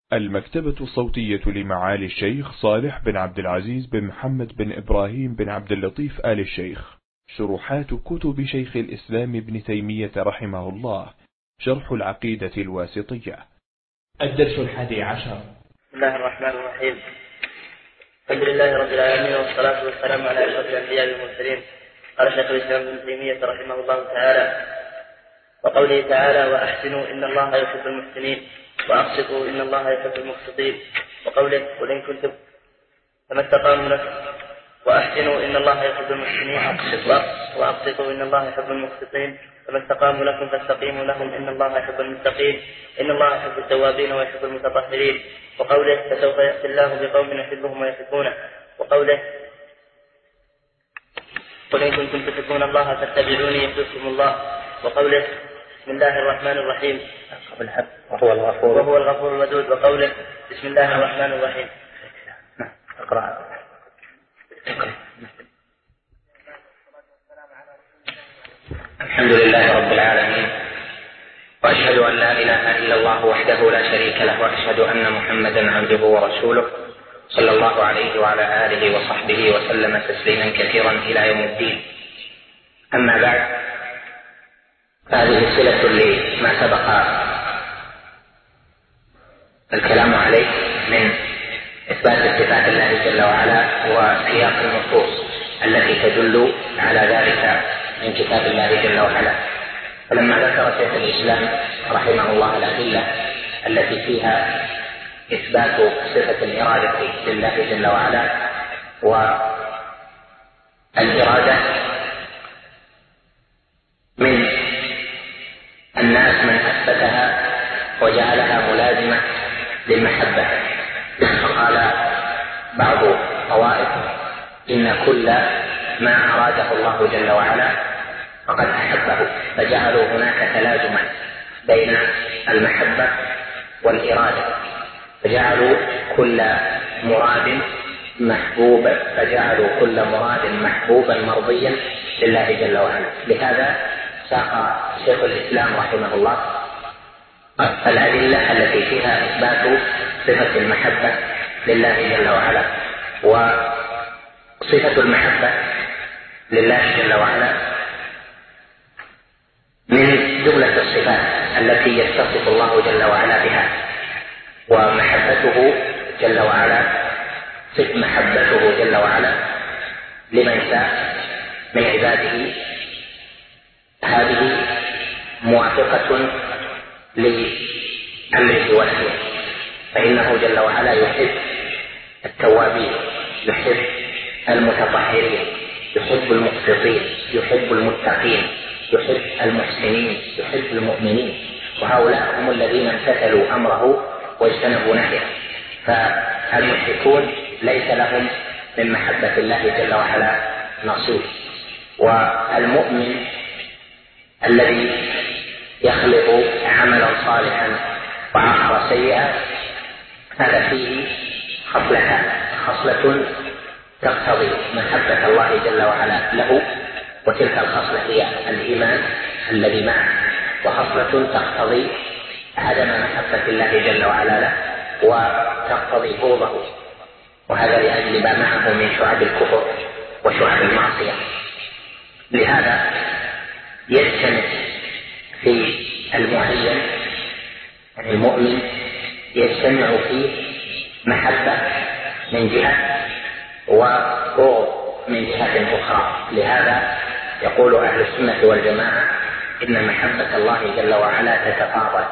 المكتبة الصوتية لمعالي الشيخ صالح بن عبد العزيز بن محمد بن إبراهيم بن عبد اللطيف آل الشيخ. شروحات كتب شيخ الإسلام ابن تيمية رحمه الله. شرح العقيدة الواسطية. الدرس 11. بسم الله الرحمن الرحيم. الحمد لله رب العالمين، والصلاة والسلام على أشرف الأنبياء والمرسلين. قال شيخ الإسلام ابن تيمية رحمه الله تعالى: وقوله تعالى: وأحسنوا إن الله يحب المحسنين وأقسطوا إن الله يحب المقسطين. وقوله: قل إن كنتم فما استقاموا لكم وأحسنوا إن الله يحب المحسنين وأقسطوا إن الله يحب المقسطين فما استقاموا لكم فاستقيموا لهم إن الله يحب المتقين إن الله يحب التوابين ويحب المتطهرين. وقوله: فسوف يأتي الله بقوم يحبهم ويحبونه. وقوله: قل إن كنتم تحبون الله فاتبعوني يحببكم الله. وقوله: بسم الله الرحمن الرحيم وهو الغفور الودود. وقوله: بسم الله الرحمن الرحيم. اقرأ. الحمد لله رب العالمين، وأشهد أن لا إله إلا الله وحده لا شريك له، وأشهد أن محمدا عبده ورسوله صلى الله عليه وعلى آله وصحبه وسلم تسليما كثيرا إلى يوم الدين. أما بعد، هذه صلة لما سبق الكلام عليه من إثبات صفات الله جل وعلا وسياق النصوص التي تدل على ذلك من كتاب الله جل وعلا. فلما ذكر شيخ الإسلام رحمه الله الأدلة التي فيها إثبات صفة الإرادة لله جل وعلا، والإرادة من الناس من أثبتها وجعلها ملازمة للمحبة، فقال بعض الطوائف: إن كل ما أراده الله جل وعلا فقد أحبه، فجعلوا هناك تلازما بين المحبة والإرادة، فجعلوا كل مراد محبوبا، فجعلوا كل مراد محبوبا مرضيا لله جل وعلا. لهذا ساق شيخ الإسلام رحمه الله الأدلة التي فيها إثبات صفة المحبة لله جل وعلا. وصفة المحبة لله جل وعلا من جملة الصفات التي يتصف الله جل وعلا بها، ومحبته جل وعلا محبته جل وعلا لمن شاء من عباده هذه موافقة لأمره ونهيه، فإنه جل وعلا يحب التوابين، يحب المتطهرين، يحب المقسطين، يحب المتقين، يحب المحسنين، يحب المؤمنين، وهؤلاء هم الذين امتثلوا أمره واجتنبوا نهيه. فالمشركون ليس لهم من محبة الله جل وعلا نصيب. والمؤمن الذي يخلق عملا صالحا وآخر سيئا هذا فيه خصلة تقتضي محبة الله جل وعلا له، وتلك الخصلة هي الإيمان الذي معه، وخصلة تقتضي عدم محبة الله جل وعلا له وتقتضي بغضه، وهذا لأجل ما معه من شعب الكفر وشعب المعصية. لهذا يجتمع في المعين المؤمن يجتمع فيه محبة من جهة وبغض من جهة أخرى. لهذا يقول أهل السنة والجماعة إن محبة الله جل وعلا تتفاضل،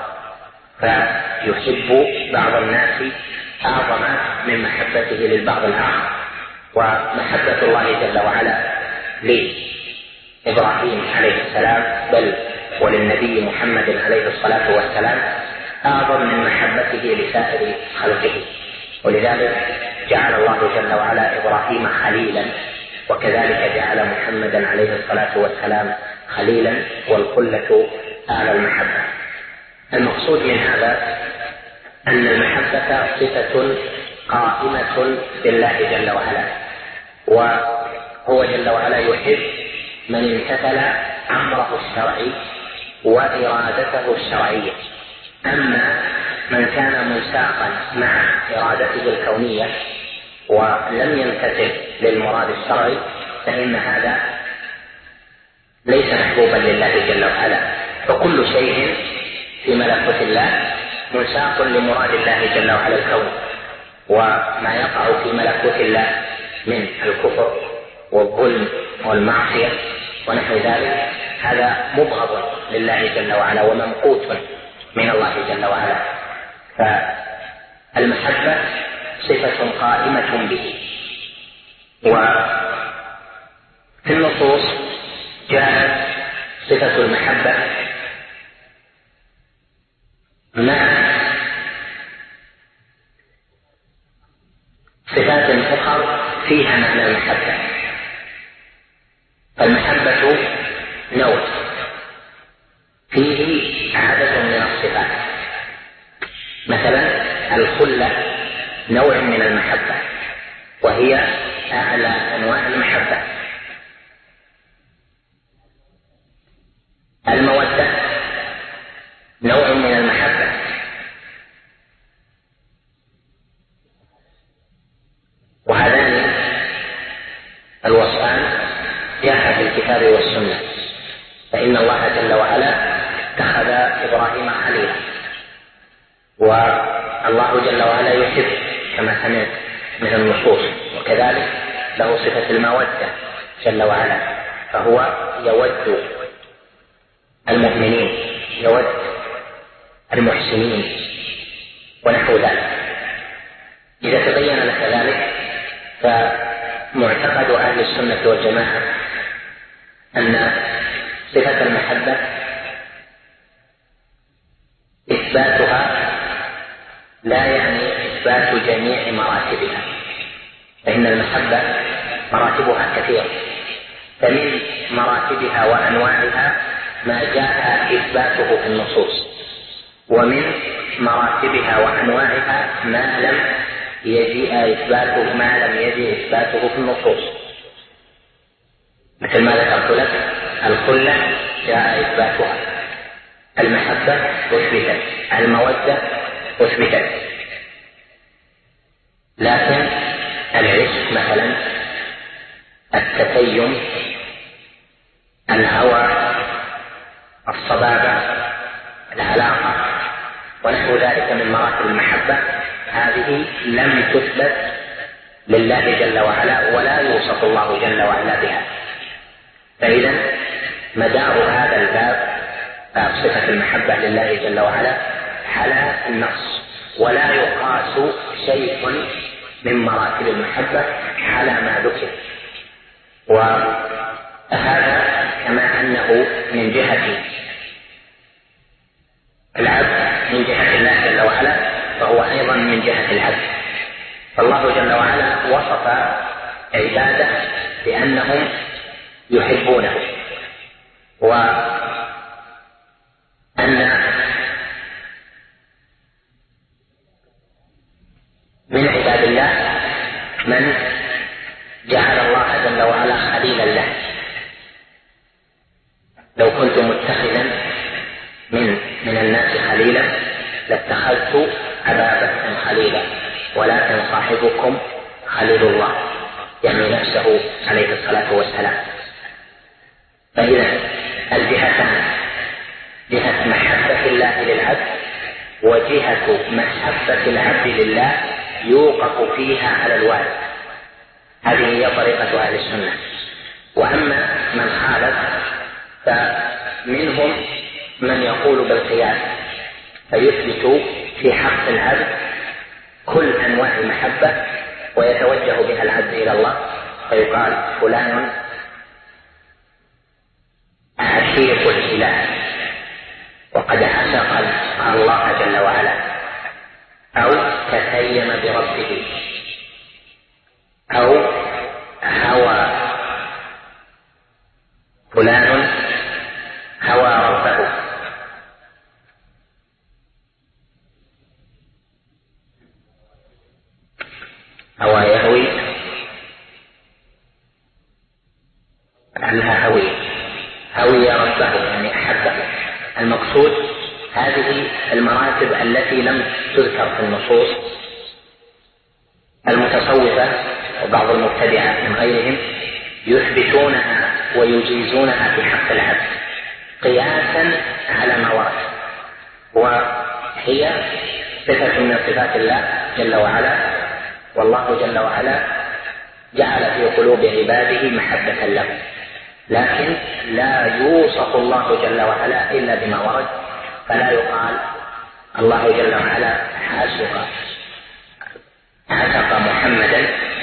فيحب بعض الناس أعظم من محبته للبعض الآخر. ومحبة الله جل وعلا لإبراهيم عليه السلام بل وللنبي محمد عليه الصلاة والسلام أعظم من محبته لسائر خلقه، ولذلك جعل الله جل وعلا إبراهيم خليلا، وكذلك جعل محمدا عليه الصلاة والسلام خليلا، والخلة أعلى المحبة. المقصود من هذا أن المحبة صفة قائمة بالله جل وعلا، وهو جل وعلا يحب من امتثل أمره الشرعي وإرادته الشرعية. أما من كان مساقا مع إرادته الكونية ولم يمتثل للمراد الشرعي فإن هذا ليس محبوبا لله جل وعلا. فكل شيء في ملكوت الله منساق لمراد الله جل وعلا الكون، وما يقع في ملكوت الله من الكفر والظلم والمعصية ونحو ذلك هذا مبغض لله جل وعلا وممقوت من الله جل وعلا. فالمحبة صفة قائمة به. وفي النصوص جاءت صفة المحبة مع صفات أخرى فيها معنى المحبة. المحبة نوع فيه عدد من الصفات، مثلا الخلة نوع من المحبة وهي أعلى أنواع المحبة. المودة نوع من المحبة، وهذان الوصفان جاء في الكتاب والسنة. فإن الله جل وعلا اتخذ إبراهيم خليلا، والله جل وعلا يحب كما سمعت من النصوص، وكذلك له صفة المودة جل وعلا، فهو يود المؤمنين، يود المحسنين ونحو ذلك. إذا تبين لك ذلك فمعتقد أهل السنة والجماعة أن صفة المحبة إثباتها لا يعني إثبات جميع مراتبها، فإن المحبة مراتبها كثيرة، فمن مراتبها وأنواعها ما جاء إثباته في النصوص، ومن مراتبها وأنواعها ما لم يجيء إثباته في النصوص، مثل ما ذكرت لك الخلة جاء إثباتها، المحبة أثبتت، المودة أثبتت، لكن العشق مثلا، التتيم، الهوى، الصبابة، العلاقة ونحو ذلك من مراتب المحبة هذه لم تثبت لله جل وعلا ولا يوصف الله جل وعلا بها. فإذا مدار هذا الباب صفة المحبة لله جل وعلا على النص، ولا يقاس شيء من مراتب المحبة على ما ذكر. وهذا كما أنه من جهة العبد من جهة الله جل وعلا فهو أيضا من جهة العبد. فالله جل وعلا وصف عباده بأنهم يحبونه، وأن من عباد الله من جعل الله جل وعلا خليلا له. لو كنت متخذا من الناس خليلا لاتخذت أبا بكر خليلا ولكن صاحبكم خليل الله، يعني نفسه عليه الصلاة والسلام. فإذا الجهتان جهة محبة الله للعبد وجهة محبة العبد لله يوقف فيها على الوارد. هذه هي طريقة أهل السنة. وأما من خالف فمنهم من يقول بالقياس فيثبت في حق العبد كل أنواع المحبة ويتوجه بها العبد إلى الله، فيقال فلان عشيق الإله وقد عشق الله جل وعلا، أو تتيم بربه، أو هوى فلان هوى ربه. هوى يهوي عنها هوي ربه يعني أحبه. المقصود هذه المراتب التي لم تذكر في النصوص المتصوفة وبعض المبتدعة من غيرهم يثبتونها ويجيزونها في حق العبد قياسا على ما ورد، وهي صفة من صفات الله جل وعلا، والله جل وعلا جعل في قلوب عباده محبة له، لكن لا يوصف الله جل وعلا إلا بما ورد، فلا يقال الله جل وعلا عتق محمدا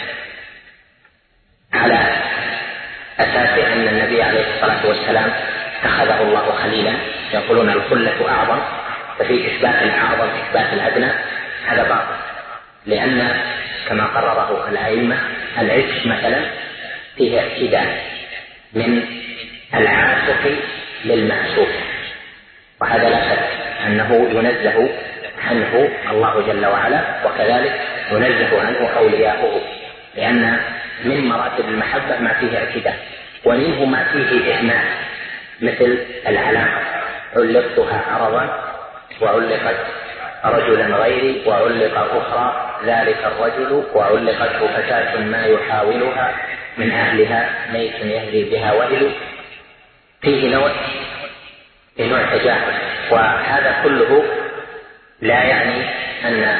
على أساس أن النبي عليه الصلاة والسلام اتخذه الله خليلا، يقولون الخلة أعظم، ففي إثبات الأعظم إثبات الأدنى، هذا باطل، لأن كما قرره الأئمة العشق مثلا فيه اعتداء من العاشق للمعشوق، وهذا لا شك أنه ينزه عنه الله جل وعلا، وكذلك ينزه عنه أولياؤه، لأن من مراتب المحبة ما فيه اعتداء، ومنه ما فيه إهمال، مثل العلاقة، علقتها عرضا وعلقت رجلا غيري وعلق أخرى ذلك الرجل وعلقته فتاة ما يحاولها من أهلها ميت يهدي بها وهل، فيه نوع تجاهل، وهذا كله لا يعني أن،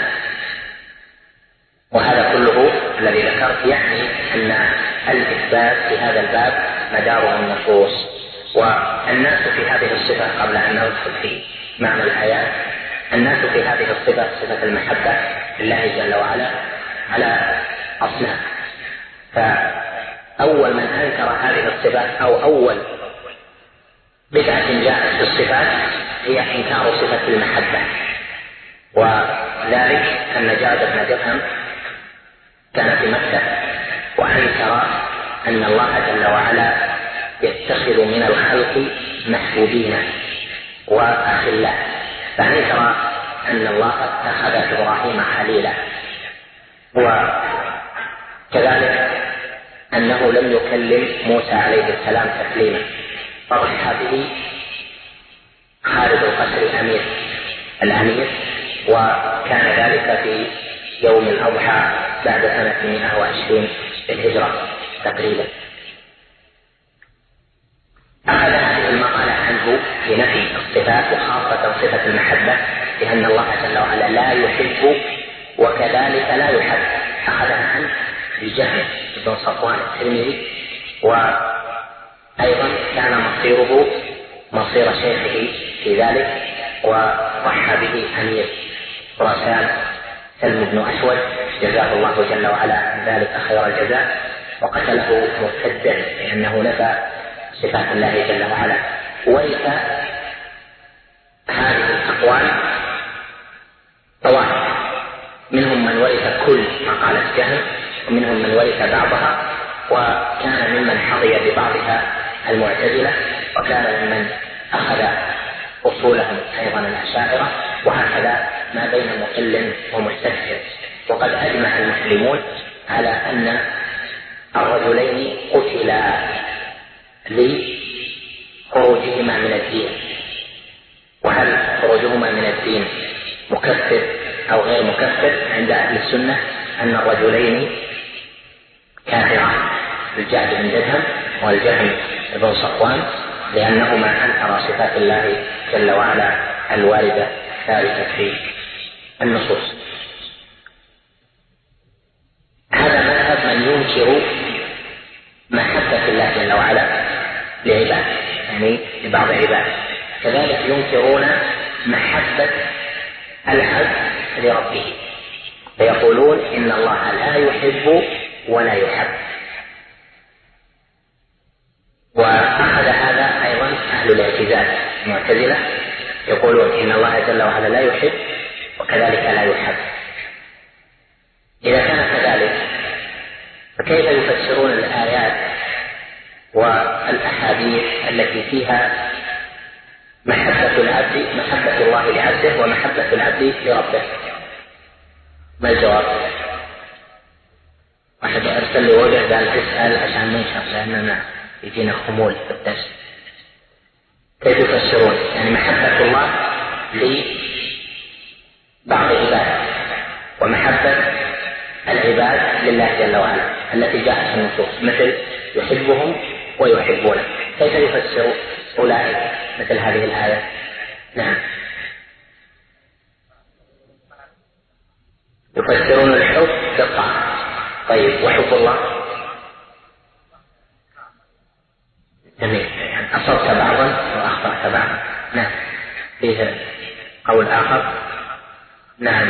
وهذا كله الذي ذكرت يعني أن الإثبات في هذا الباب مداره النصوص، والناس في هذه الصفة قبل أن ندخل في معنى الآيات، الناس في هذه الصفة صفة المحبة لله جل وعلا على أصناف، فأول من أنكر هذه الصفات أو أول بدعة جاءت في الصفات هي إنكار صفة المحبة، وذلك أن جاد بن درهم كان في مكة وأنكر أن الله جل وعلا يتخذ من الخلق محبوبين وأخلاء، فأنكر أن الله اتخذ إبراهيم خليلا، وكذلك أنه لم يكلم موسى عليه السلام تكليما، فرح به خالد القصر الأمير، وكان ذلك في يوم الأضحى بعد سنة 120 للهجرة تقريبا. أخذ هذه المقالة عنه في نفي الصفات وخاصة صفة المحبة، لأن الله جل وعلا لا يحب وكذلك لا يحب، أخذها عنه الجهم بن صفوان الترمذي، وأيضا كان مصيره مصير شيخه في ذلك، وضحى به أمير خراسان سلم بن أسود جزاه الله جل وعلا ذلك خير الجزاء، وقتله مرتدا لأنه نفى صفات الله جل وعلا. ورث هذه الأقوال طوائف، منهم من ورث كل مقالة جهم، ومنهم من ورث بعضها، وكان ممن حظي ببعضها المعتزلة، وكان ممن أخذ أصولهم أيضا الأشاعرة، وهكذا ما بين مقل ومستكثر. وقد أجمع المسلمون على أن الرجلين قتلا لخروجهما من الدين، وهل خروجهما من الدين مكفر أو غير مكفر؟ عند أهل السنة أن الرجلين كافران، الجعد بن درهم والجهم بن صفوان، لأنهما أنكرا صفات الله جل وعلا الواردة الثابتة في النصوص. هذا مذهب من ينكر محبة الله جل وعلا لعباده، يعني لبعض عباده، كذلك ينكرون محبة العبد لربه، فيقولون إن الله لا يحب ولا يحب. وأخذ هذا أيضا أهل الاعتزال المعتزلة، يقولون إن الله جل وعلا لا يحب وكذلك لا يحب. إذا كان كذلك فكيف يفسرون الآيات والأحاديث التي فيها محبة العبد، محبة الله لعبده ومحبة العبد لربه؟ ما الجواب؟ واحد أرسل لي وجه قال اسأل عشان ننشر لأننا يجينا خمول في الدرس. كيف يفسرون يعني محبة الله لبعض عباده ومحبة العباد العباد لله جل وعلا التي جاءت في النصوص، مثل يحبهم ويحبونه. كيف يفسر أولئك مثل هذه الآية؟ نعم، يفسرون الحب بالطاعة. طيب، وحب الله؟ جميل، أصبت بعضا وأخطأت بعضا. نعم، فيه قول آخر. نعم،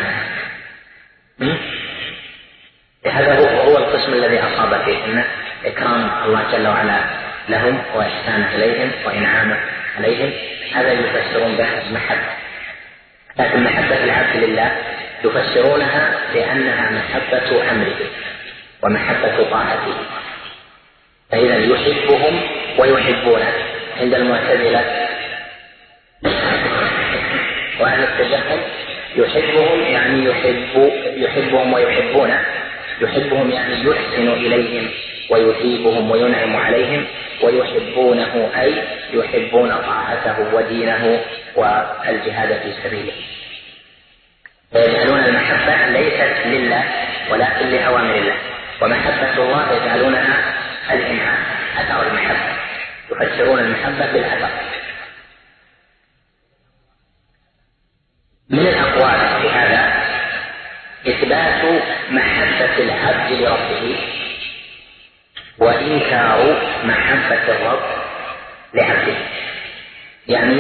هذا هو القسم الذي أصاب فيه، إن إكرام الله جل وعلا لهم وإحسانه إليهم وإنعامه عليهم، هذا يفسرون به المحبة. لكن محبة العبد لله يفسرونها بأنها محبة أمره ومحبة طاعته. فإذا يحبهم ويحبونه عند المعتزلة وأهل التجهم، يحبهم يعني يحبهم ويحبونه. يحبهم يعني يحسن إليهم ويثيبهم وينعم عليهم، ويحبونه أي يحبون طاعته ودينه والجهاد في سبيله. فيجعلون المحبة ليست لله ولكن لأوامر الله، ومحبة الله يجعلونها الإنعام، أثر المحبة، يفسرون المحبة بالأثر. من الأقوال في هذا إثبات محبة العبد لربه وإنكار محبة الرب لعبده، يعني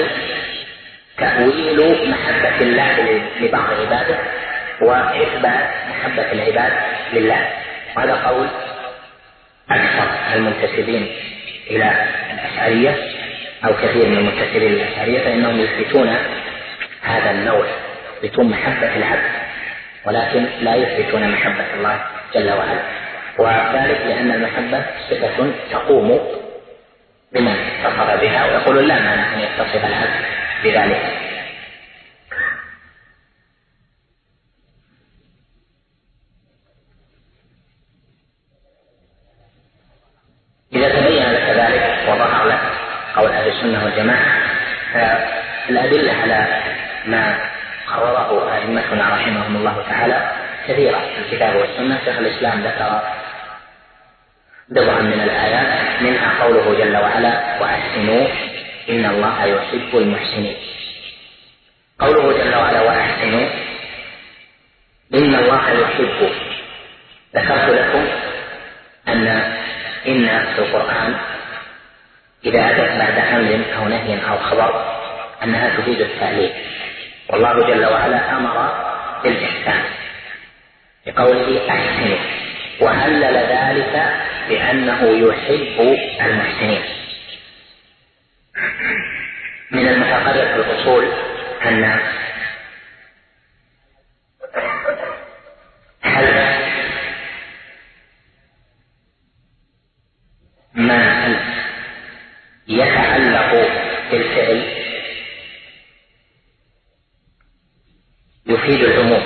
تأويل محبة الله لبعض عباده وإثبات محبة العباد لله. وهذا قول أكثر المنتسبين إلى الأشعرية أو كثير من المنتسبين إلى الأشعرية، فإنهم يثبتون هذا النوع، يثبتون محبة العبد ولكن لا يثبتون محبة الله جل وعلا، وذلك لأن المحبة صفة تقوم بمن اتصف بها، ويقول لا مانع أن يتصف العبد بذلك. إذا تبين لك ذلك وظهر لك قول أهل السنة والجماعة، فالأدلة على ما قرره أئمتنا رحمهم الله تعالى كثيرة في الكتاب والسنة. شيخ الإسلام ذكر بضعا من الآيات، منها قوله جل وعلا: وأحسنوا إن الله يحب المحسنين. قوله جل وعلا وأحسنوا إن الله يحب، ذكرت لكم أن إن في القرآن إذا أتت بعد أمر أو نهي أو خبر أنها تفيد التعليل، والله جل وعلا أمر بالإحسان بقوله أحسنوا، وهلل ذلك بأنه يحب المحسنين. من المتقرر في الأصول أن هل ما يتعلق بالفعل يفيد العموم.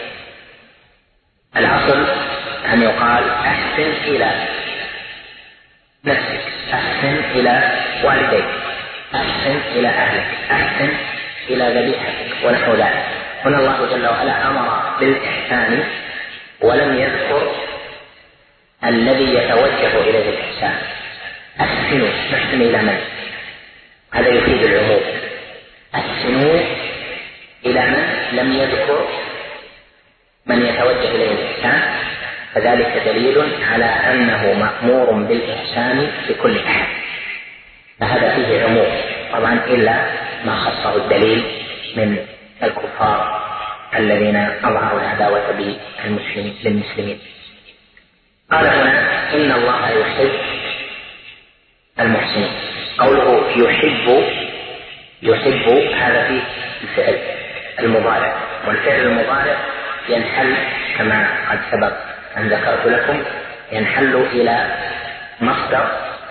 الأصل أن يقال أحسن إلى نفسك، أحسن إلى والديك، أحسن إلى أهلك، أحسن إلى ذبيحتك ونحو ذلك. هنا الله جل وعلا أمر بالإحسان ولم يذكر الذي يتوجه إليه الإحسان. أحسنوا، نحسن إلى من؟ هذا يفيد العموم. أحسنوا إلى من لم يذكر من يتوجه إليه الإحسان، فذلك دليل على أنه مأمور بالإحسان لكل أحد، فهذا فيه عموم طبعا إلا ما خصه الدليل من الكفار الذين أظهروا العداوة للمسلمين. قال هنا إن الله يحب المحسنين. قوله يحب هذا فيه الفعل المضارع، والفعل المضارع ينحل كما قد سبق أن ذكرت لكم، ينحل إلى مصدر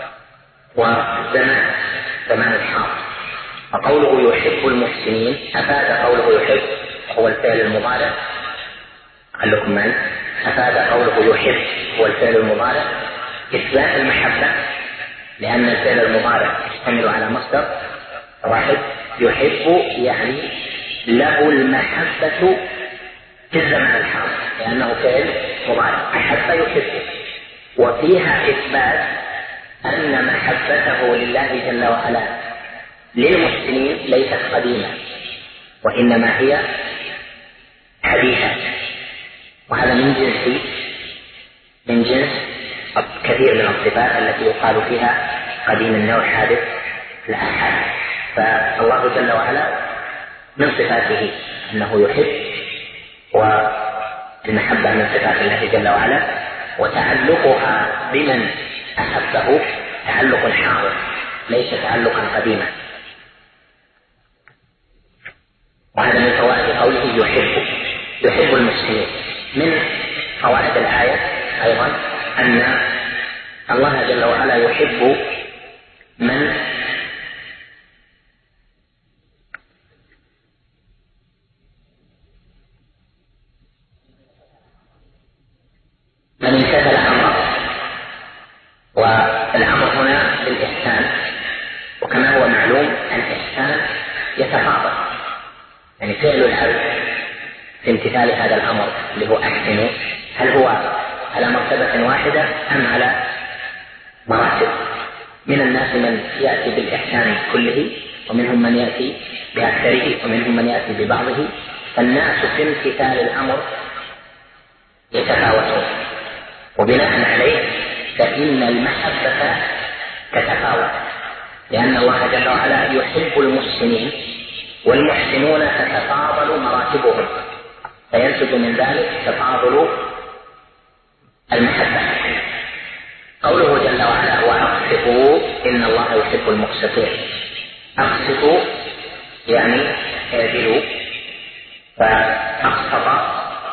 وزمان الحال. فقوله يحب المحسنين أفاد قوله يحب هو الفعل المضارع. قال لكم من أفاد قوله يحب هو الفعل المضارع إثبات المحبة، لأن الفعل المضارع يشتمل على مصدر واحد. يحب يعني له المحبة في الزمان الحاضر لأنه فعل مضارع. يحبه، وفيها إثبات أن محبته لله جل وعلا للمحسنين ليست قديمة وإنما هي حديثة، وهذا من جنس كثير من الصفات التي يقال فيها قديم النوع حادث الآحاد. فالله جل وعلا من صفاته أنه يحب، والمحبة من صفات الله جل وعلا، وتعلقها بمن أحبه تعلق حاضر ليس تعلقا قديما. وهذا من فوائد قوله يحب المسلمين. من فوائد الآية أيضا أن الله جل وعلا يحب من امتثل أمره، والأمر هنا بالإحسان، وكما هو معلوم الإحسان يتفاضل، يعني فعل العبد في امتثال هذا الأمر اللي هو أحسنه هل هو على مرتبة واحدة أم على مراتب. من الناس من يأتي بالإحسان كله، ومنهم من يأتي بأكثره، ومنهم من يأتي ببعضه، فالناس في امتثال الأمر يتفاوتون، وبناء عليه فإن المحبة تتفاوت، لأن الله جل وعلا يحب المحسنين، والمحسنون تتفاضل مراتبهم، فينتج من ذلك تفاضل المحبة. قوله جل وعلا وأقسطوا إن الله يحب المقسطين، أقسطوا يعني اعدلوا، فأقسط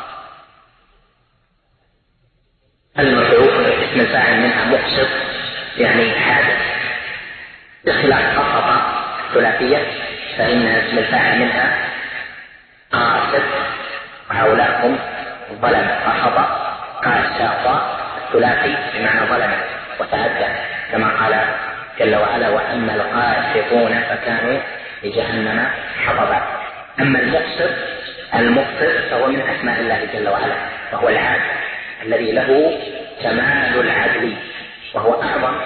المفعول اسم الفاعل منها مقسط يعني حادث، بخلاف قسط ثلاثية فإن اسم الفاعل منها قاسط، وهؤلاء هم ظلم. قسط قاسط الثلاثي بمعنى ظلم وتعدى، كما قال جل وعلا وأما القاسطون فكانوا لجهنم حطبا. أما المقسط فهو من أسماء الله جل وعلا، وهو العادل الذي له كمال العدل، وهو أعظم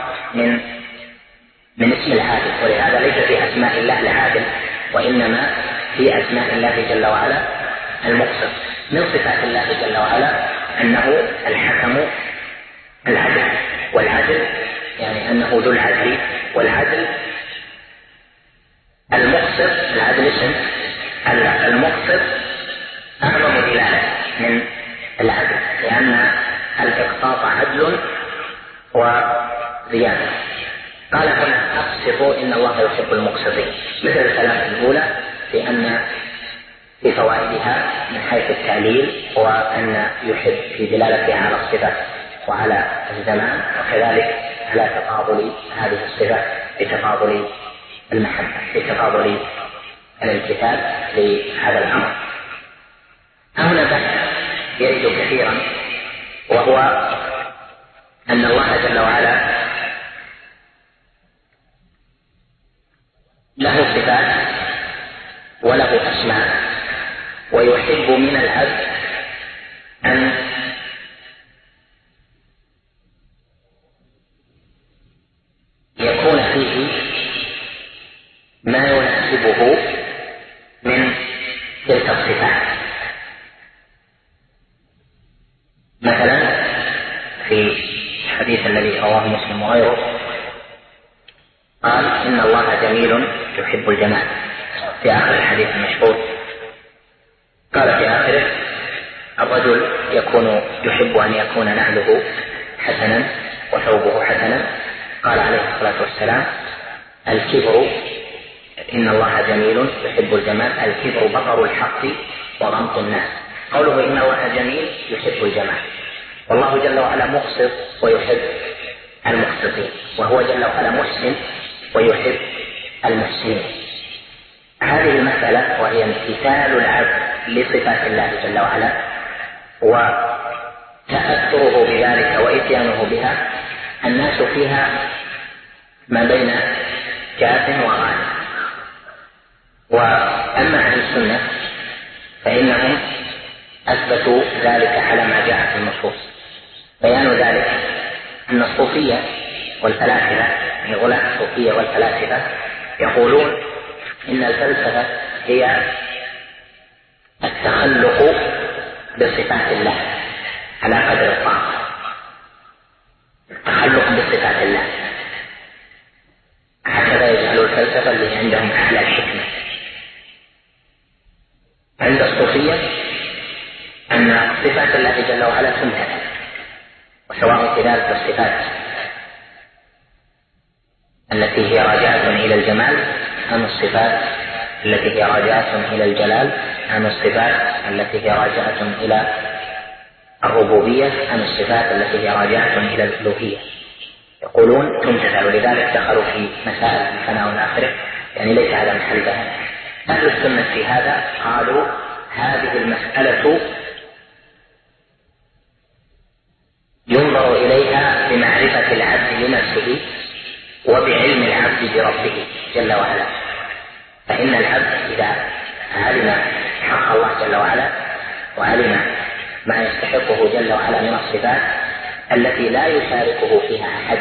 من اسم العادل، ولهذا ليس في أسماء الله العادل، وإنما في أسماء الله جل وعلا المقسط. من صفات الله جل وعلا أنه الحكم العدل، والعدل يعني أنه ذو العدل، والعدل المقسط، العدل اسم المقسط أعظم دلالة من العدل، لأن الإقساط عدل وزيادة. قال هنا أقسطوا إن الله يحب المقسطين، مثل الثلاث الأولى في فوائدها من حيث التعليل، وأن يحب في دلالتها على الصفة وعلى الزمان، وكذلك على تفاضل هذه الصفة بتفاضل المحبة، بتفاضل الامتثال لهذا الأمر. هنا بحث يرد كثيرا، وهو أن الله جل وعلا له صفات وله أسماء، ويحب من العبد أن يكون فيه ما يناسبه من تلك الصفات. مثلا في الحديث الذي رواه مسلم وغيره قال إن الله جميل يحب الجمال، في آخر الحديث المشهور قال في آخره الرجل يحب أن يكون نعله حسنا وثوبه حسنا، قال عليه الصلاة والسلام الكبر إن الله جميل يحب الجمال، الكبر بطر الحق وغمط الناس. قوله إن الله جميل يحب الجمال، والله جل وعلا مقسط ويحب المقسطين، وهو جل وعلا محسن ويحب المحسنين. هذه المسألة وهي امتثال العبد لصفات الله جل وعلا وتأثره بذلك وإتيانه بها، الناس فيها ما بين جاف وغاية. وأما أهل السنة فإنهم أثبتوا ذلك على ما جاء في النصوص، بيان ذلك أن الصوفية والفلاسفة، يعني غلاة الصوفية والفلاسفة، يقولون إن الفلسفة هي التخلق بصفات الله على قدر الطاقة، التخلق بصفات الله. هكذا يجعل الفلسفة اللي عندهم أعلى الحكمة. عند الصوفية أن صفات الله جل وعلا تمتثل، وسواء في ذلك الصفات التي هي راجعة إلى الجمال أم الصفات التي هي راجعة إلى الجلال أم الصفات التي هي راجعة إلى الربوبية أم الصفات التي هي راجعة إلى الألوهية، يقولون تمتثل. ولذلك دخلوا في مسائل الفناء والآخرة، يعني ليس هذا محل بحث. أهل السنة في هذا قالوا هذه المسألة ينظر إليها بمعرفة العبد لنفسه وبعلم العبد بربه جل وعلا. فإن العبد إذا علم حق الله جل وعلا وعلم ما يستحقه جل وعلا من الصفات التي لا يشاركه فيها أحد،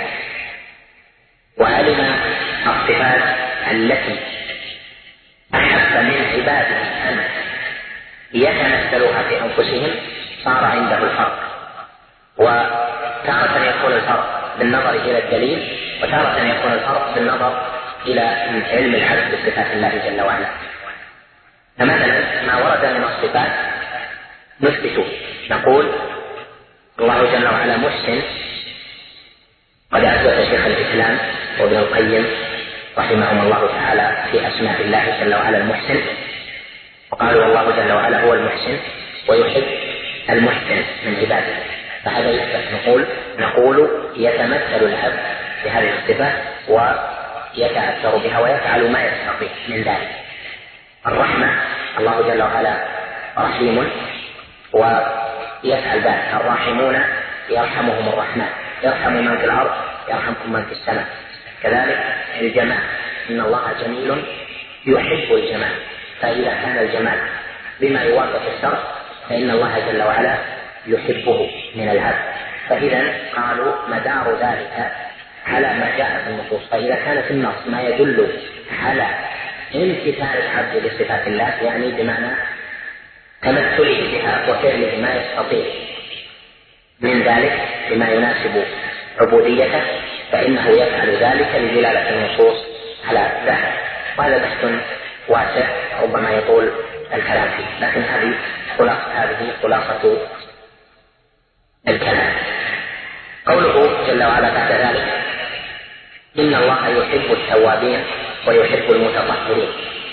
وعلم الصفات التي أحب من عباده أن يتمثلها في أنفسهم، صار عنده الفرق. وتارة يكون الفرق بالنظر إلى الدليل، وتارة يكون الفرق بالنظر إلى علم العبد بصفات الله جل وعلا. فمثلا ما ورد من الصفات نثبته، نقول الله جل وعلا محسن، قد أثبت شيخ الإسلام وابن القيم رحمهم الله تعالى في أسماء الله جل وعلا المحسن، وقالوا الله جل وعلا هو المحسن ويحب المحسن من عباده. فهذا يثبت، نقول يتمثل العبد بهذه الصفة ويتأثر بها ويفعل ما يستطيع من ذلك. الرحمة، الله جل وعلا رحيم ويفعل ذلك. الراحمون يرحمهم الرحمن، يرحم من في الأرض يرحمكم من في السماء. كذلك الجمال، إن الله جميل يحب الجمال، فإذا كان الجمال بما يوافق الشرع فإن الله جل وعلا يحبه من العبد. فإذا قالوا مدار ذلك على ما جاء في النصوص. فإذا كان في النص ما يدل على امتثال العبد لصفات الله، يعني بمعنى تمثله بها وفعله ما يستطيع من ذلك بما يناسب عبوديته، فإنه يفعل ذلك لدلالة النصوص على ذلك. وهذا بحث واسع ربما يطول الكلام فيه، لكن هذه خلاصة الكلام. قوله جل وعلا بعد ذلك إن الله يحب التوابين ويحب المتطهرين.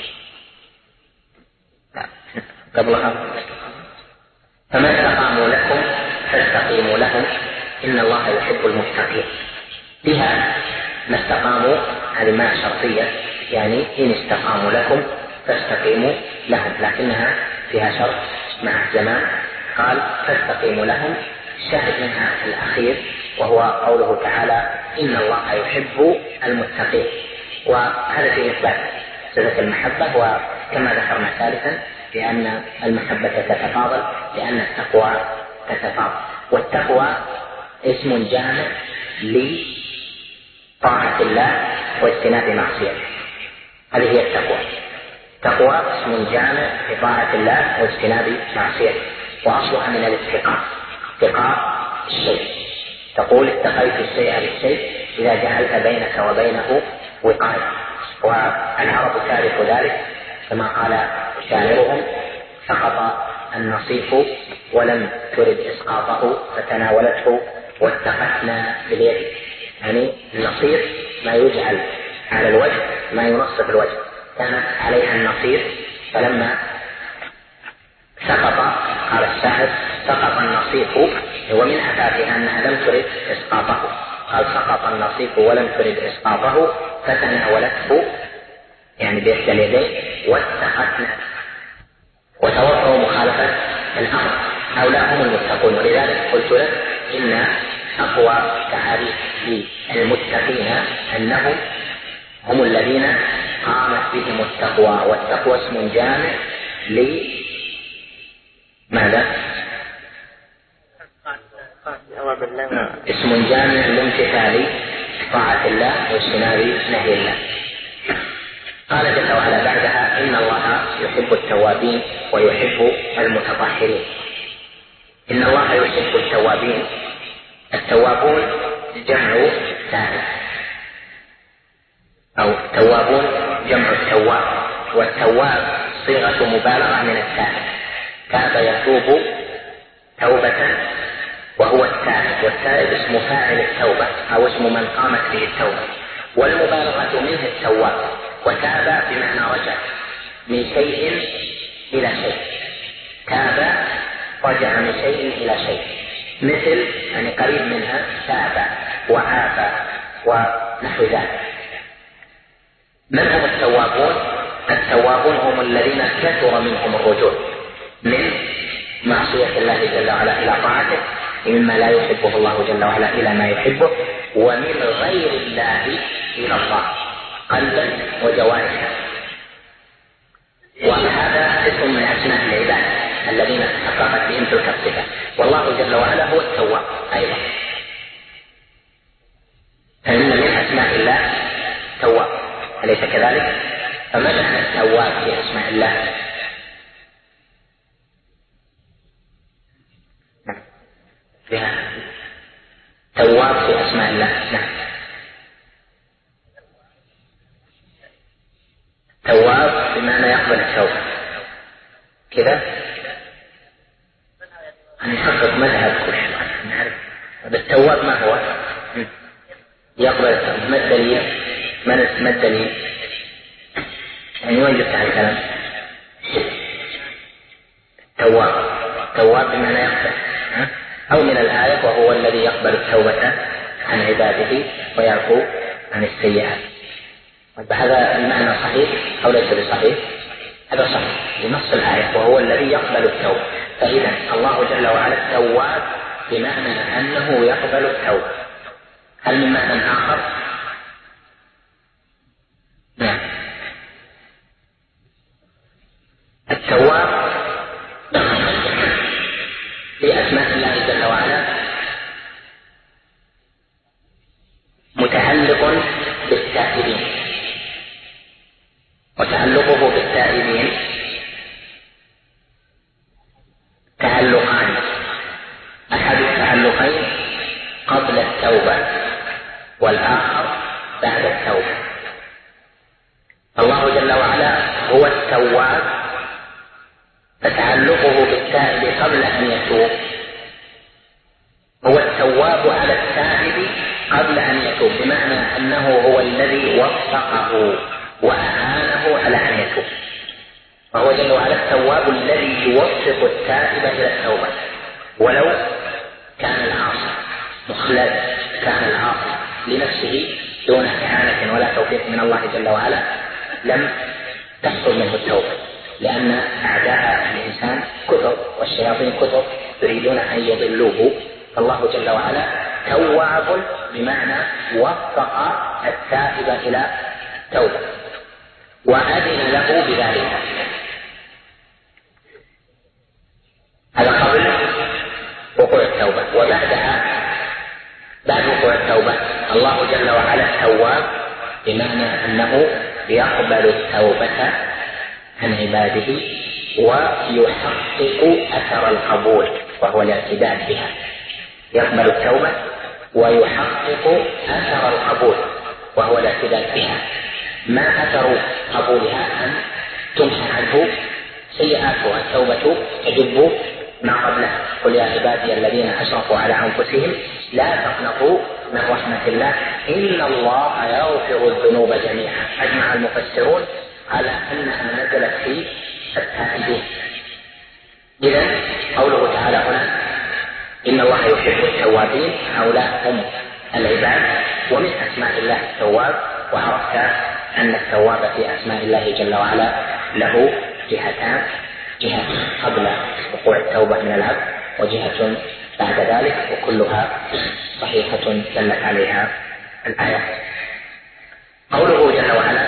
قبلها فما استقاموا لكم فاستقيموا لهم إن الله يحب المتقين. بها ما استقاموا هذه ما شرطية، يعني إن استقاموا لكم فاستقيموا لهم، لكنها فيها شرط مع زمان. قال فاستقيموا لهم، شاهد منها الأخير وهو قوله تعالى إن الله يحب المتقين. وهذا في إثبات صفة المحبة، وكما ذكرنا ثالثا لأن المحبة تتفاضل، لأن التقوى تتفاضل. والتقوى اسم جامع لطاعة الله واجتناب معصيته، هذه هي التقوى. تقوى اسم جامع لطاعة الله واجتناب معصيته، وأصلها من الاتقاء، اتقاء الشيء. تقول اتقيت الشيء بالشيء إذا جعلت بينك وبينه وقاية. والعرب تعرف ذلك كما قال شاعرهم سقط النصيف ولم ترد إسقاطه فتناولته واتقتنا باليد. يعني النصيف ما يجعل على الوجه، ما ينصف الوجه، كانت عليها النصيف فلما سقط قال الشاعر سقط النصيف، ومن أساسها أنها لم ترد إسقاطه. قال سقط النصيف ولم ترد إسقاطه فتناولته يعني بإحدى اليدين واتقتنا، وتوقعوا مخالفة الأمر. هؤلاء هم المتقون. ولذلك قلت لك إن أقوى تعريف للمتقين أنهم هم الذين قامت بهم التقوى. والتقوى اسم جامع لماذا؟ التواب الله اسم جامع لامتثال طاعة الله واجتناب نهي الله. قال جل وعلا بعدها: إن الله يحب التوابين ويحب المتطهرين. إن الله يحب التوابين. التوابون جمع تائب، أو توابون جمع التواب، والتواب صيغة مبالغة من التائب. تاب يتوب توبة وهو التائب، والتائب اسم فاعل التوبة أو اسم من قامت به التوبة، والمبالغة منه التواب. وتاب بمعنى رجع من شيء إلى شيء، تاب رجع من شيء إلى شيء، مثل يعني قريب منها تاب وعافى ونحو ذلك. من هم التوابون؟ التوابون هم الذين كثر منهم الرجوع من معصية الله جل وعلا إلى طاعته، مما لا يحبه الله جل وعلا إلى ما يحبه، ومن غير الله إلى الله قلبا وجوارحا. وهذا اسم من أسماء العباد الذين تحققت بهم تلك الصفة، والله جل وعلا هو التواب أيضا، فإن من أسماء الله تواب، أليس كذلك؟ فما معنى التواب في أسماء الله؟ فيها تواب في أسماء الله. نعم، تواب بمعنى يقبل التوبة كذا. نحقق مذهب كل شيء نعرف بالتواب ما هو يقبل التوبة. ما الدليل؟ ما الدليل؟ يعني وين جبت هذا الكلام؟ تواب بمعنى يقبل، أو من الآية: وهو الذي يقبل التوبة عن عباده ويعفو عن السيئات. هذا المعنى صحيح أو ليس بصحيح؟ هذا صحيح بنص الآية: وهو الذي يقبل التوبة. فإذا الله جل وعلا التواب بمعنى أنه يقبل التوبة. هل من معنى آخر؟ نعم، التواب في أسماء الله جل وعلا متعلق بالتائبين، وتعلقه بالتائبين تعلقان: أحد التعلقين قبل التوبة، والآخر بعد التوبة. الله جل وعلا هو التواب، فتعلقه بالتائب قبل أن يتوب. هو التواب على التائب قبل أن يتوب، بمعنى أنه هو الذي وفقه وأعانه على أن يتوب. وهو جل وعلا التواب الذي يوفق التائب إلى التوبة، ولو كان العاصي مخلد، كان العاصي لنفسه دون إعانة ولا توفيق من الله جل وعلا لم تحصل منه التوبة، لأن أعداء الإنسان كثر والشياطين كثر يريدون أن يضلوه. فالله جل وعلا تواب بمعنى وفق التائب إلى توبة وأذن له بذلك. هذا قبل وقوع التوبة. وبعدها بعد وقوع التوبة الله جل وعلا التواب بمعنى أنه يقبل التوبة عن عباده ويحقق أثر القبول، وهو الاعتداد بها. يقبل التوبة ويحقق أثر القبول، وهو الاعتداد بها. ما أثر قبولها؟ أن تمحى عنه سيئاته. التوبة تجب ما قبلها. قل يا عبادي الذين أشرفوا على أنفسهم لا تقنطوا من رحمة الله إن الله يغفر الذنوب جميعا. أجمع المفسرون على أنها نزلت في التائبين. إذن قوله تعالى هنا إن الله يحب التوابين، هؤلاء هم العباد. ومن أسماء الله التواب، وعرفت أن التواب في أسماء الله جل وعلا له جهتان: جهة قبل وقوع التوبة من العبد، وجهة بعد ذلك، وكلها صحيحة دلت عليها الآيات. قوله جل وعلا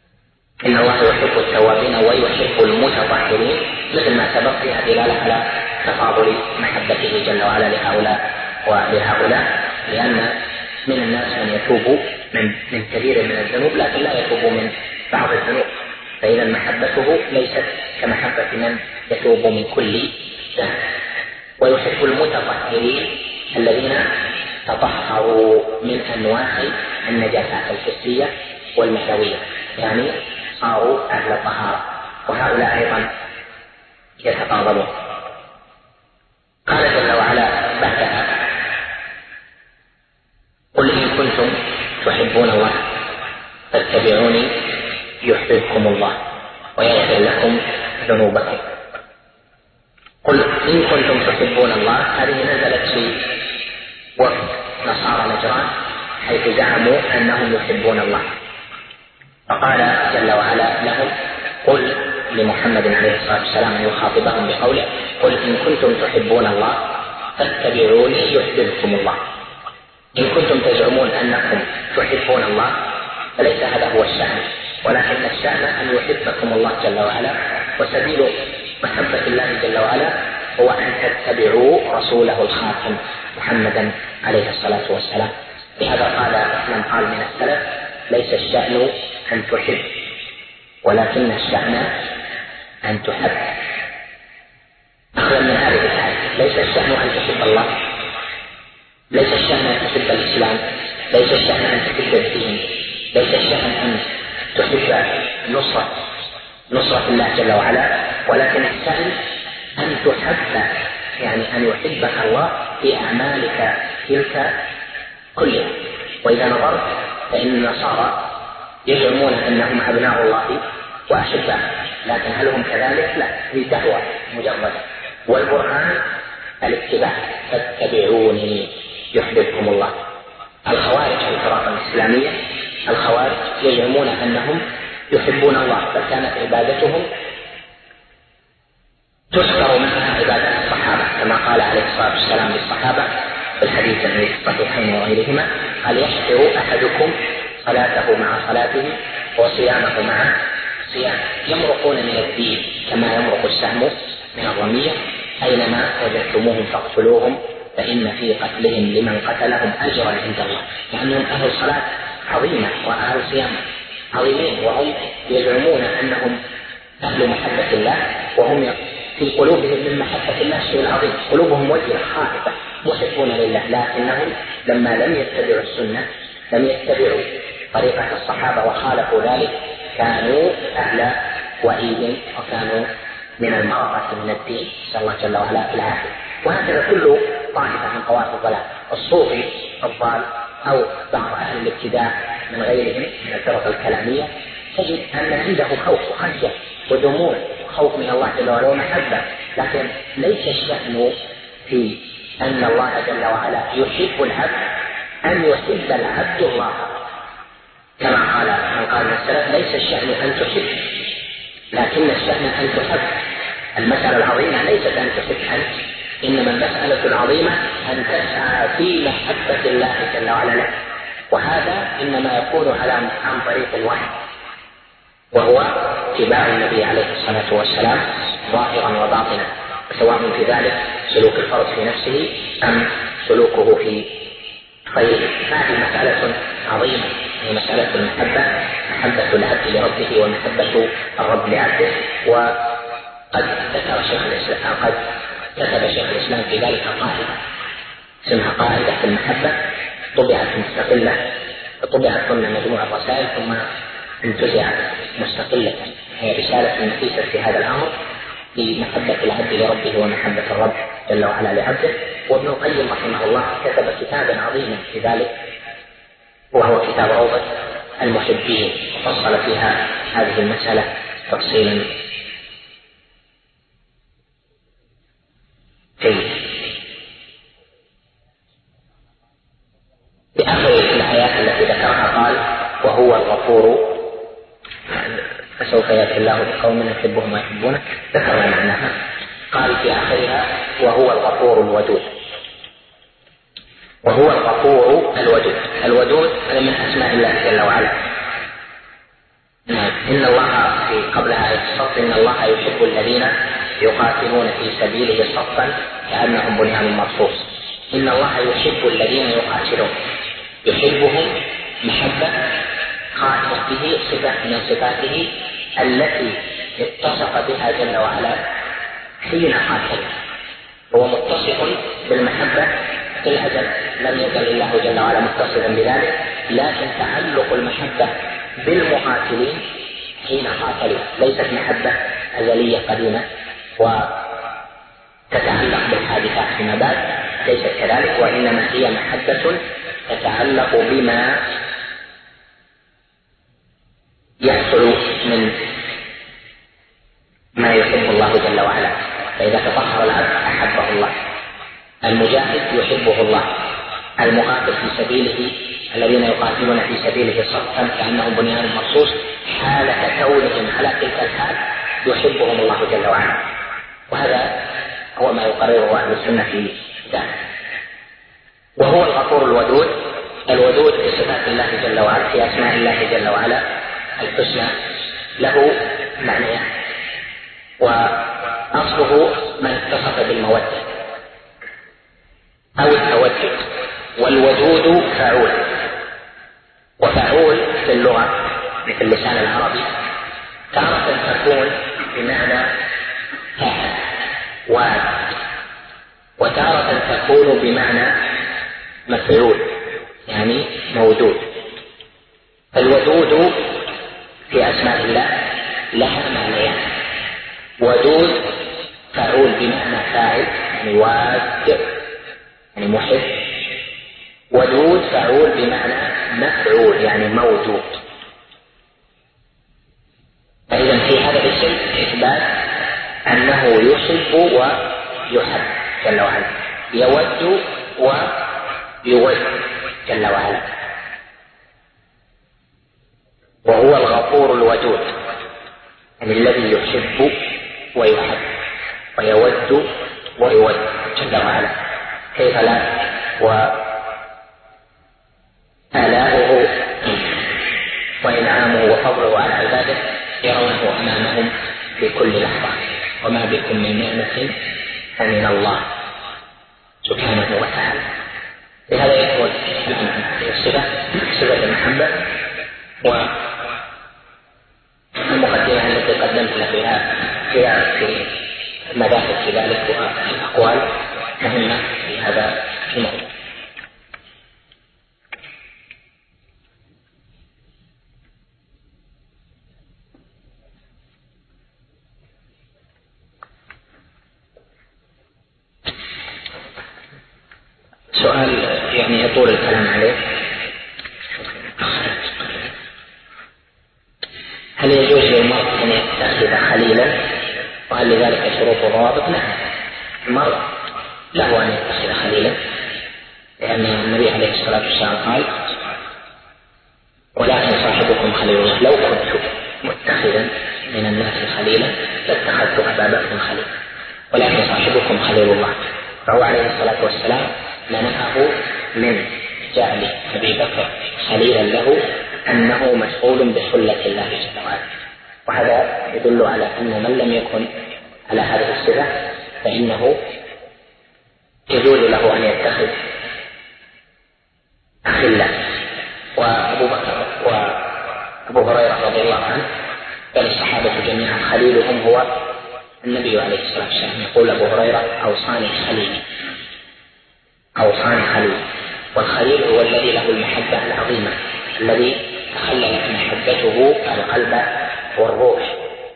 إن الله يحب التوابين ويحب المتطهرين، مثل ما سبق فيها دلالة على تفاضل محبته جل وعلا لهؤلاء ولهؤلاء، لأن من الناس من يتوب من كثير من الذنوب لكن لا يتوب من بعض الذنوب، فإذا محبته ليست كمحبة من يتوب من كل ذنب. ويحب المتطهرين الذين تطهروا من أنواع النجاسات الحسية والمعنوية، يعني صاروا أهل الطهارة، وهؤلاء أيضا يتفاضلون. قال جل وعلا بعدها: قل إن كنتم تحبون الله فاتبعوني يحببكم الله ويغفر لكم ذنوبكم. قل إن كنتم تحبون الله، هذه نزلت في وقت نصارى نجران حيث زعموا أنهم يحبون الله، فقال جل وعلا لهم: قل لمحمد عليه الصلاة والسلام أن يخاطبهم بقوله: قل إن كنتم تحبون الله فاتبعوني يحببكم الله. إن كنتم تزعمون أنكم تحبون الله فليس هذا هو الشأن، ولكن الشأن أن يحبكم الله جل وعلا، وسبيل محبة الله جل وعلا هو أن تتبعوا رسوله الخاتم محمدا عليه الصلاة والسلام. لهذا قال من قال من السلف: ليس الشأن أن تحب ولكن الشأن أن تحب. أخذا من هذه الآية: ليس الشأن أن تحب الله، ليس الشأن أن تحب الإسلام، ليس الشأن أن تحب الدين، ليس الشأن أن تحب نصرة الله جل وعلا، ولكن الشأن أن تحب، يعني أن يحبك الله في أعمالك تلك كلها. وإذا نظرت فإن النصارى يزعمون أنهم أبناء الله وأحباء، لكن هل هم كذلك؟ لا، هي دعوة مجردة، والبرهان الاتباع: فاتبعوني يحببكم الله. الخوارج في الفرق الإسلامية، الخوارج يزعمون أنهم يحبون الله، فكانت عبادتهم تذكر معها عبادات الصحابة، كما قال عليه الصلاة والسلام للصحابة في الحديث في الصحيحين وغيرهما: قال: يحقر أحدكم صلاته مع صلاته وصيامه مع صيامه. يمرقون من الدين كما يمرق السهم من الرمية، أينما وجدتموهم فاقتلوهم فإن في قتلهم لمن قتلهم أجرا عند الله، لأنهم أهل صلاة عظيمة وأهل صيام عظيمين، وهم يزعمون أنهم أهل محبة الله، وهم في قلوبهم من محبة الله شيء عظيم، قلوبهم وجهة خائفة محبون لله، لكنهم لما لم يتبعوا السنة، لم يتبعوا طريقة الصحابة وخالفوا ذلك، كانوا أهل وعيد وكانوا من المرقة من الدين، نسأل الله جل وعلا العافية. وهكذا كل طائفة من طوائف الضلال، الصوفي الضال أو بعض أهل الابتداع من غيرهم من الفرق الكلامية، تجد أن عنده خوف وخشية ودموع، خوف من الله جل وعلا ومحبة، لكن ليس الشأن في أن الله جل وعلا يحب العبد أن يحب العبد الله، كما قال من قال من السلف: ليس الشأن أن تحب لكن الشأن أن تحب. المسألة العظيمة ليست أن تحب أنت، إنما المسألة العظيمة أن تسعى في محبة الله جل وعلا لك، وهذا إنما يكون عن طريق واحد، وهو اتباع النبي عليه الصلاة والسلام ظاهرا وباطنا، سواء في ذلك سلوك الفرد في نفسه أم سلوكه في غيره. هذه مسألة عظيمة، هي مسألة المحبة، محبة العبد لربه ومحبة الرب لعبده. وقد كتب شيخ الإسلام في ذلك قاعدة اسمها قاعدة المحبة، طبعت مستقلة، طبعت ضمن مجموعة رسائل ثم انتزعت مستقلة، هي رسالة نفيسة في هذا الأمر لمحبة العبد لربه ومحبة الرب جل وعلا لعبده. وابن القيم رحمه الله كتب كتابا عظيما في ذلك، وهو كتاب روضة المحبين، وفصل فيها هذه المسألة تفصيلا جيد. في آخر الآيات التي ذكرها قال: وهو الغفور، فسوف يأتي الله بقوم يحبهم ويحبونه، ذكرنا معناها. قال في آخرها: وهو الغفور الودود. وهو الغفور الودود، الودود هذا من أسماء الله جل وعلا. إن الله في قبلها آية الصف: إن الله يحب الذين يقاتلون في سبيله صفا كأنهم بنيان مرصوص. إن الله يحب الذين يقاتلون، يحبهم محبة خاصة به، صفة من صفاته التي اتصف بها جل وعلا حين قاتل. هو متصف بالمحبة في الأزل، لم يزل الله جل وعلا متصفا بذلك، لكن تعلق المحبة بالمقاتلين حين قاتلوا ليست محبة أزلية قديمة وتتعلق بالحادثات فيما بعد، ليست كذلك، وإنما هي محبة تتعلق بما يحصل من ما يحب الله جل وعلا. فإذا تطهر العبد أحبه الله، المجاهد يحبه الله، المقاتل في سبيله الذين يقاتلون في سبيله صفا كأنهم بنيان مرصوص حالة كونهم على تلك الحال يحبهم الله جل وعلا. وهذا هو ما يقرره أهل السنة في ذلك. وهو الغفور الودود، الودود في صفات الله جل وعلا، في أسماء الله جل وعلا الحسنى، له معنيان، وأصله من اتصف بالمودة أو التودد، والودود فعول، وفعول في اللغة مثل اللسان العربي تارة تكون بمعنى فاعل واد، وتارة تكون بمعنى مفعول يعني موجود. الودود في أسماء الله لها معنيان، ودود فعول بمعنى فاعل يعني واد يعني محب، ودود فعول بمعنى مفعول يعني موجود. فإذا في هذا الاسم إثبات أنه يحب ويحب جل وعلا، يود ويود جل وعلا، وهو الغفور الودود يعني الذي يحب ويحب ويود ويود جل وعلا. كيف لا؟ وآلاؤه وإنعامه وفضله على عباده يرونه أمامهم في كل لحظة، وما بكم من نعمة فمن الله سبحانه وتعالى. لهذا يكون الصفة صفة المحبة. والمقدمة التي قدمت لها فيها في المذاهب في ذلك والأقوال مهمة في هذا الموضوع. سؤال يعني يطول الكلام عليه. هل يجوز للمرء أن يتخذ خليلا؟ وهل لذلك شروط وضوابط؟ نعم، المرء له أن يتخذ خليلا، لأن النبي عليه الصلاة والسلام قال: ولكن صاحبكم خليل الله، لو كنت متخذا من الناس خليلا لاتخذت أبا بكر خليلا، ولكن صاحبكم خليل الله. فهو عليه الصلاة والسلام منعه من جعل أبي بكر خليلا له أنه مسؤول بحلة الله جل وعلا. وهذا يدل على أن من لم يكن على هذه الصفة فإنه يجوز له أن يتخذ أخلا. وأبو بكر وأبو هريرة رضي الله عنه بل الصحابة جميعا خليلهم هو النبي عليه الصلاة والسلام. يقول أبو هريرة: أوصاني خليلي، أوصاني خليلي. والخليل هو الذي له المحبة العظيمة، الذي تخللت محبته القلب والروح.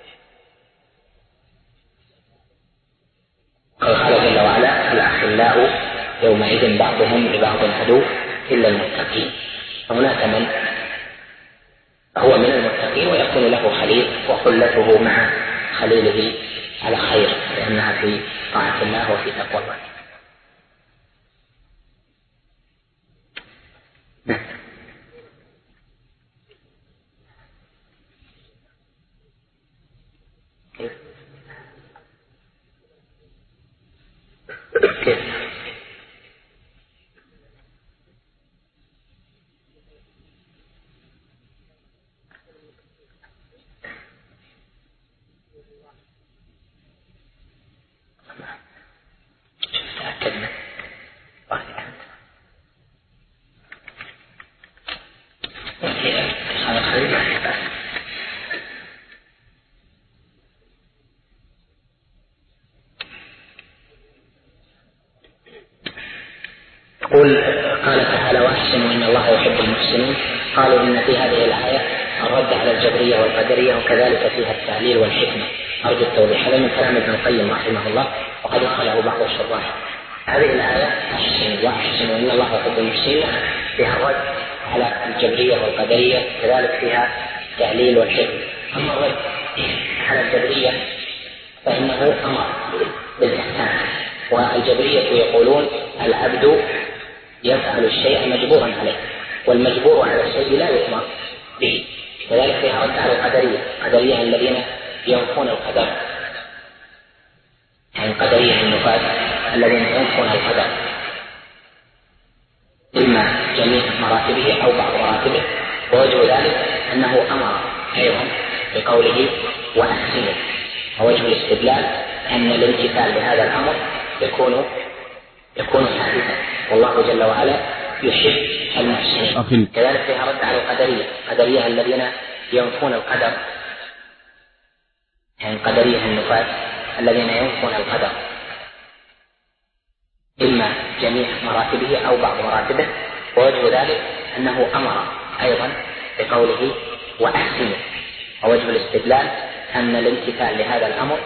قال جل وعلا: الأخلاء يومئذ بعضهم لبعض عدو إلا المتقين. فهناك من هو من المتقين ويكون له خليل وخلته مع خليله على خير، لأنها في طاعة الله وفي تقوى الله. قال تعالى وأحسنوا إن الله يحب المحسنين. قالوا إن في هذه الآية الرد على الجبرية والقدرية وكذلك فيها التعليل والحكمة. أرجو التوضيح. هذا من كلام ابن القيم رحمه الله وقد نقله بعض الشراح. هذه الآية وأحسنوا إن الله يحب المحسنين فيها الرد على الجبرية والقدرية كذلك فيها التعليل والحكمة. أما الرد على الجبرية فإنه أمر بالإحسان، والجبرية يقولون العبد يفعل الشيء مجبورا عليه، والمجبور على الشيء لا يؤمر به. كذلك فيها رد على القدرية الذين ينفون القدر، يعني القدرية النفاة الذين ينفون القدر إما جميع مراتبه أو بعض مراتبه. ووجه ذلك أنه أمر أيضا بقوله وأحسنوا، ووجه الاستدلال أن الامتثال لهذا الأمر يكون حادثا، والله جل وعلا يحب المحسنين. كذلك فيها رد على القدرية الذين ينفون القدر، يعني القدرية النفاة الذين ينفون القدر إما جميع مراتبه أو بعض مراتبه. ووجه ذلك أنه أمر أيضا بقوله وأحسنوا، ووجه الاستدلال أن الامتثال لهذا الأمر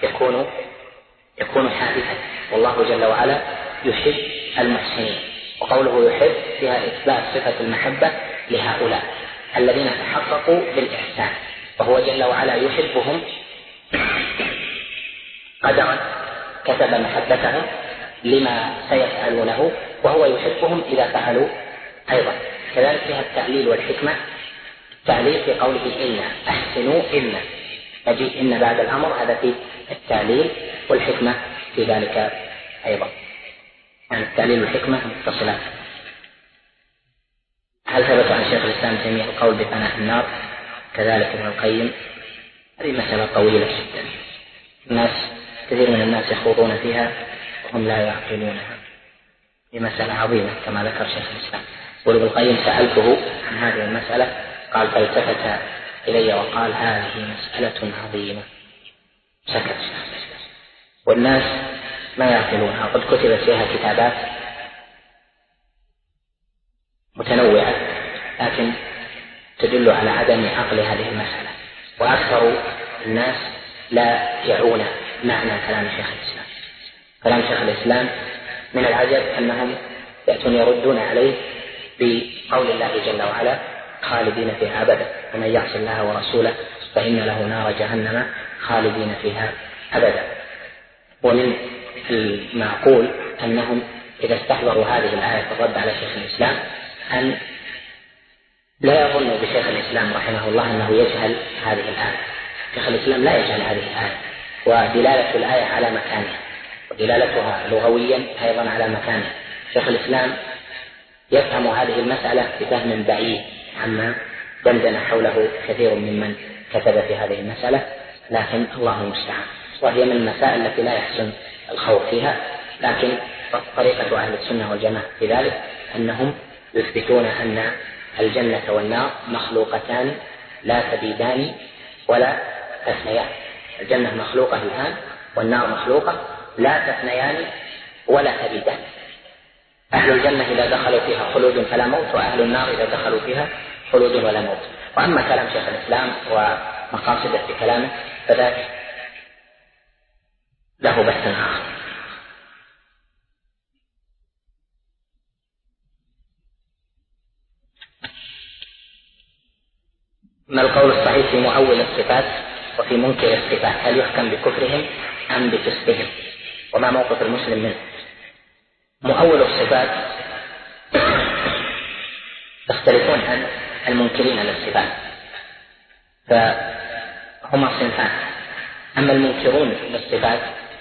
يكون حادثا، والله جل وعلا يحب المحسنين. وقوله يحب فيها إثبات صفة المحبة لهؤلاء الذين تحققوا بالإحسان، وهو جل وعلا يحبهم قدرا كتب محبتهم لما سيفعلونه، وهو يحبهم إذا فعلوا أيضا. كذلك فيها التعليل والحكمة. التعليل في قوله إن أحسنوا إن، يجي إن بعد الأمر، هذا في التعليل، والحكمة في ذلك أيضا، يعني التعليل والحكمة متصلات. هل ثبت عن شيخ الإسلام ابن تيمية القول بفناء النار؟ كذلك ابن القيم. هذه مسألة طويلة جدا، كثير من الناس يخوضون فيها وهم لا يعقلونها. هي مسألة عظيمة كما ذكر شيخ الإسلام. وابن القيم سألته عن هذه المسألة قال فالتفت إلي وقال هذه مسألة عظيمة، سكت شيخ الإسلام. والناس ما يعقلونها، وقد كتبت فيها كتابات متنوعة لكن تدل على عدم عقل هذه المسألة، وأكثر الناس لا يعون معنى كلام شيخ الإسلام. كلام شيخ الإسلام من العجب أنهم يأتون يردون عليه بقول الله جل وعلا خالدين فيها أبدا، ومن يعص الله ورسوله فإن له نار جهنم خالدين فيها أبدا. ومن المعقول أنهم إذا استحضروا هذه الآية الرد على شيخ الإسلام أن لا يظنوا بشيخ الإسلام رحمه الله أنه يجهل هذه الآية. شيخ الإسلام لا يجهل هذه الآية، ودلالة الآية على مكانها، ودلالتها لغويا أيضا على مكانها. شيخ الإسلام يفهم هذه المسألة بفهم بعيد عما دندن حوله كثير ممن كتب في هذه المسألة، لكن الله المستعان. وهي من المسائل التي لا يحسن الخوض فيها، لكن طريقة أهل السنة والجماعة في ذلك أنهم يثبتون أن الجنة والنار مخلوقتان لا تبيدان ولا تثنيان. الجنة مخلوقة الآن والنار مخلوقة لا تثنيان ولا تبيدان. أهل الجنة إذا دخلوا فيها خلود فلا موت، وأهل النار إذا دخلوا فيها خلود ولا موت. وأما كلام شيخ الإسلام ومقاصده في كلامه فذاك له بحث آخر. ما القول الصحيح في مؤول الصفات وفي منكر الصفات؟ هل يحكم بكفرهم أم بفسقهم؟ وما موقف المسلم منه؟ مؤول الصفات يختلفون عن المنكرين للصفات، فهما صنفان. أما المنكرون للصفات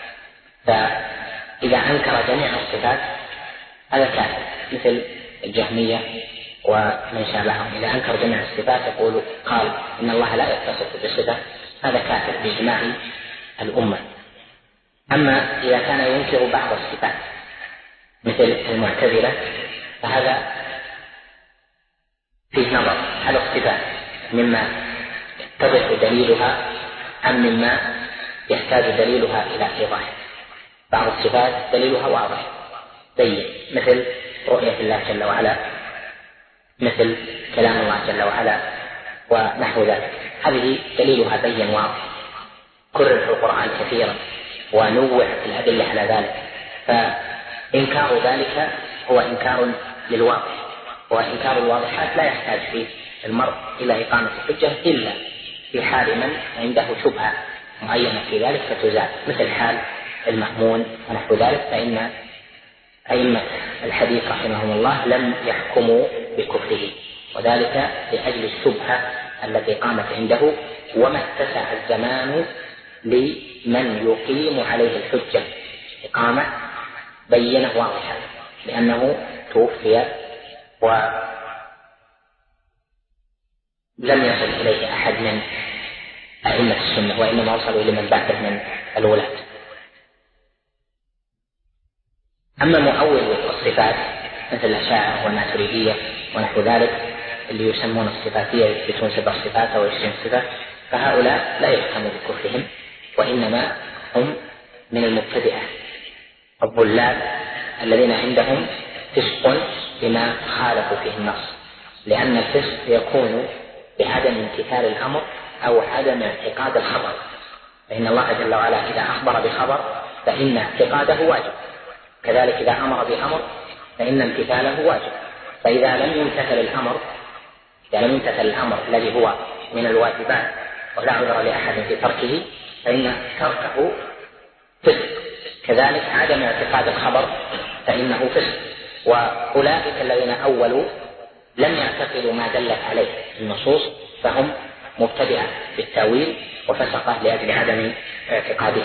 فإذا أنكر جميع الصفات هذا كافر، مثل الجهمية ومن شابههم. إذا أنكر جميع الصفات قال إن الله لا يتصف بصفة، هذا كافر بإجماع الأمة. أما إذا كان ينكر بعض الصفات مثل المعتزلة فهذا فيه نظر، هل الصفات مما يتضح دليلها أم مما يحتاج دليلها إلى إيضاح؟ بعض الصفات دليلها واضح بين، مثل رؤية الله جل وعلا، مثل كلام الله جل وعلا ونحو ذلك. هذه دليلها بين واضح، كرر في القرآن كثيرا ونوع الأدلة على ذلك. فإنكار ذلك هو إنكار للواضح، وإنكار الواضحات لا يحتاج فيه المرء إلى إقامة الحجة إلا في حال من عنده شبهة معينة في ذلك فتزال، مثل حال المأمون ونحو ذلك. فإن أئمة الحديث رحمهم الله لم يحكموا بكفره، وذلك لأجل الشبهة التي قامت عنده، وما اتسع الزمان لمن يقيم عليه الحجة إقامة بينة واضحة، لأنه توفي ولم يصل إليه أحد من أئمة السنة، وإنما وصلوا لمن بعده من الولاة. أما مؤول الصفات مثل الأشاعرة والماتريدية ونحو ذلك اللي يسمون الصفاتية يثبتون 7 صفات أو 20 صفة، فهؤلاء لا يحكم بكفرهم، وإنما هم من المبتدئة الضلال الذين عندهم فسق بما خالفوا فيه النص، لأن الفسق يكون بعدم امتثال الأمر أو عدم اعتقاد الخبر. فإن الله جل وعلا إذا أخبر بخبر فإن اعتقاده واجب، كذلك إذا أمر بأمر فإن امتثاله واجب. فإذا لم يمتثل الأمر الذي هو من الواجبات ولا عذر لأحد في تركه فإن تركه فسق، كذلك عدم اعتقاد الخبر فإنه فسق. وأولئك الذين أولوا لم يعتقدوا ما دلت عليه النصوص فهم مبتدئة في التأويل وفسقة لأجل عدم اعتقادهم.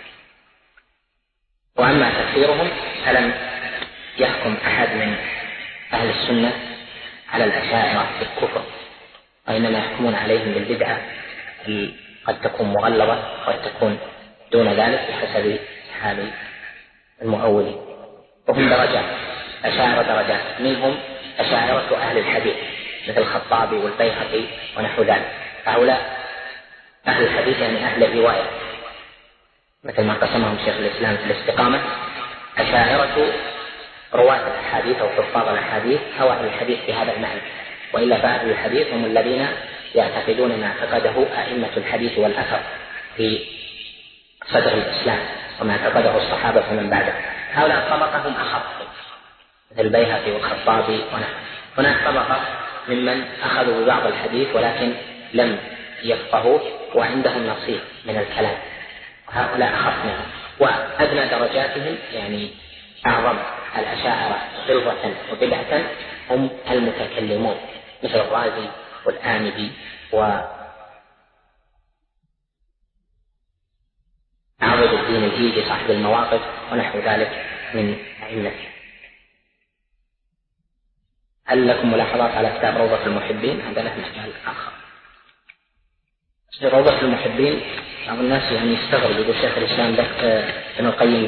وأما تكفيرهم فلم يحكم أحد من أهل السنة على الأشاعرة بالكفر، وإنما يحكمون عليهم بالبدعة قد تكون مغلظة وقد تكون دون ذلك بحسب حال المؤولين. وهم درجات، أشاعرة درجات، منهم أشاعرة أهل الحديث مثل الخطابي والبيهقي ونحو ذلك. هؤلاء أهل الحديث يعني أهل الرواية، مثل ما قسمهم شيخ الإسلام في الاستقامة: أشاعرة رواة الأحاديث أو حفاظ الأحاديث أو أهل الحديث بهذا المعنى. وإلا فأهل الحديث هم الذين يعتقدون ما اعتقده أئمة الحديث والأثر في صدر الإسلام وما اعتقده الصحابة فمن بعده. هؤلاء طبقهم أخف مثل البيهقي والخطابي ونحو. هناك طبقة ممن أخذوا ببعض الحديث ولكن لم يفقهوه وعندهم نصيب من الكلام، هؤلاء أخف منهم. وأدنى درجاتهم يعني أعظم الأشاعرة غلظة وبدعة هم المتكلمون مثل الرازي والآمدي وعبد الدين الجيزي صاحب المواقف ونحو ذلك من أئمة. هل لكم ملاحظات على كتاب روضة المحبين؟ هذا له مجال آخر. روضة المحبين بعض الناس يعني يستغرب، يقول شيخ الإسلام ابن القيم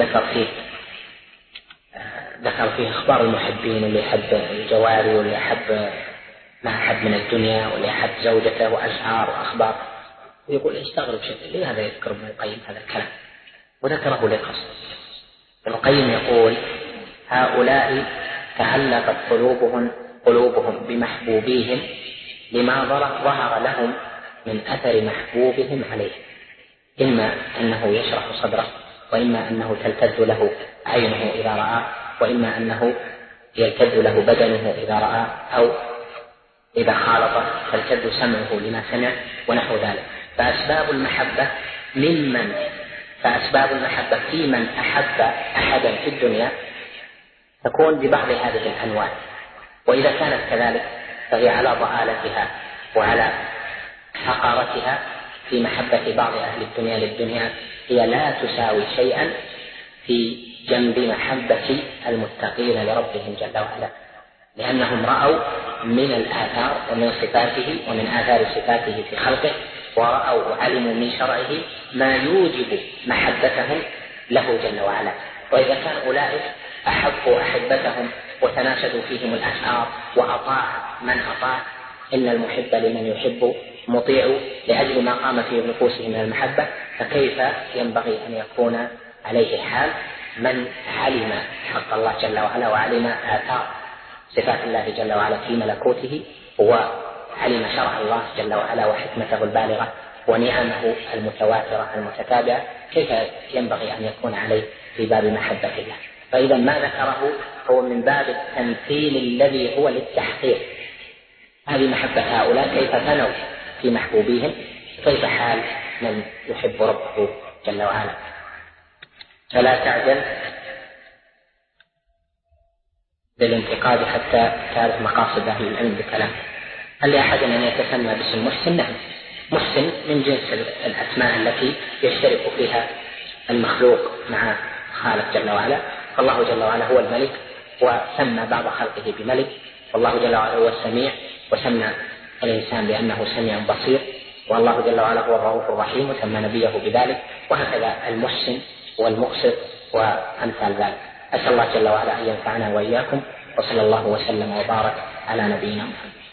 ذكر فيه أخبار المحبين، واللي يحب الجواري واللي يحب ما أحب من الدنيا واللي يحب زوجته وأشعار وأخبار. ويقول يستغرب شيخ لماذا يذكر ابن القيم هذا الكلام، وذكره لقصد. ابن القيم يقول: هؤلاء تعلقت قلوبهم بمحبوبيهم لما ظهر لهم من أثر محبوبهم عليه، إما أنه يشرح صدره، وإما أنه تلتذ له عينه إذا رآه، وإما أنه يلتذ له بدنه إذا رآه، أو إذا خالطه تلتذ سمعه لما سمع ونحو ذلك. فأسباب المحبة في من أحب أحدا في الدنيا تكون ببعض هذه الأنواع، وإذا كانت كذلك فهي على ضآلتها وعلى حقارتها في محبة بعض أهل الدنيا للدنيا، هي لا تساوي شيئا في جنب محبة المتقين لربهم جل وعلا، لأنهم رأوا من الآثار ومن صفاته ومن آثار صفاته في خلقه، ورأوا وعلموا من شرعه ما يوجب محبتهم له جل وعلا. وإذا كان أولئك أحبوا أحبتهم وتناشدوا فيهم الأشعار وأطاع من أطاع، إن المحب لمن يحب مطيع لأجل ما قام في نفوسهم من المحبة، فكيف ينبغي أن يكون عليه حال من علم حق الله جل وعلا وعلم آثار صفات الله جل وعلا في ملكوته وعلم شرع الله جل وعلا وحكمته البالغة ونعمه المتواترة المتتابعة، كيف ينبغي أن يكون عليه في باب محبة الله؟ فإذا ما ذكره هو من باب التمثيل الذي هو للتحقيق. هذه محبة هؤلاء كيف فنوا في محبوبيهم، كيف حال من يحب ربه جل وعلا. فلا تعجل بالانتقاد حتى تعرف مقاصد أهل العلم بكلام. هل لأحد أن يتسمى باسم محسن؟ نعم، محسن من جنس الأسماء التي يشترك فيها المخلوق مع خالق جل وعلا. فالله جل وعلا هو الملك وسمى بعض خلقه بملك، والله جل وعلا هو السميع وسمى الإنسان بأنه سميع بصير، والله جل وعلا هو الرؤوف الرحيم وسمى نبيه بذلك، وهكذا المحسن والمقسط وأمثال ذلك. أسأل الله جل وعلا أن ينفعنا وإياكم، وصلى الله وسلم وبارك على نبينا محمد.